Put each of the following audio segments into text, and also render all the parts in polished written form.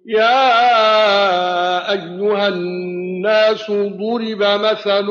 يا أيها الناس ضرب مثل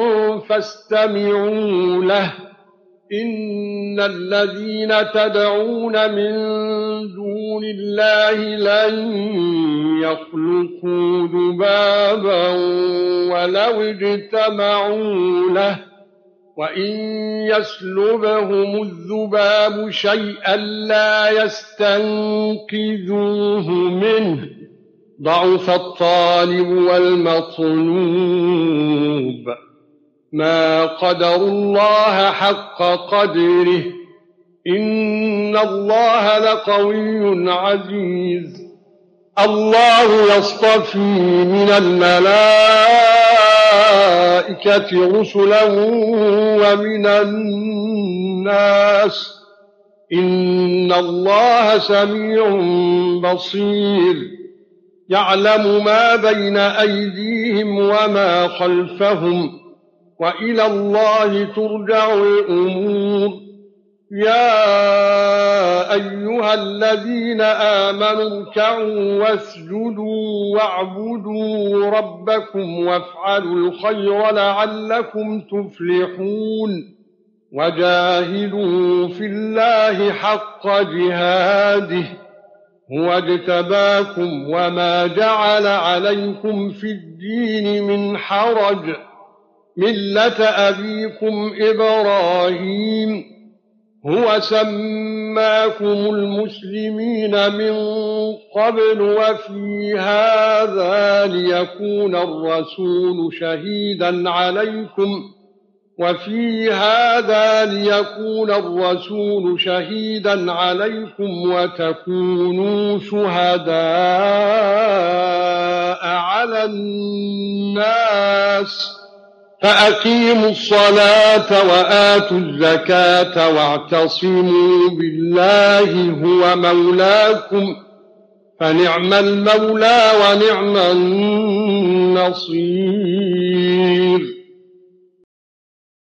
فاستمعوا له إن الذين تدعون من دون الله لن يخلقوا ذبابا ولو اجتمعوا له وإن يسلبهم الذباب شيئا لا يستنقذوه منه ضعف الطالب والمطلوب ما قدروا الله حق قدره إن الله لقوي عزيز الله يصطفي من الملائكة رسلا ومن الناس إن الله سميع بصير يعلم ما بين أيديهم وما خلفهم وإلى الله ترجع الأمور يا أيها الذين آمنوا اركعوا واسجدوا واعبدوا ربكم وافعلوا الخير لعلكم تفلحون وجاهدوا في الله حق جهاده هو اجتباكم وما جعل عليكم في الدين من حرج ملة أبيكم إبراهيم هو سماكم المسلمين من قبل وفي هذا ليكون الرسول شهيدا عليكم وتكونوا شهداء على الناس فأقيموا الصلاة وآتوا الزكاة واعتصموا بالله هو مولاكم فنعم المولى ونعم النصير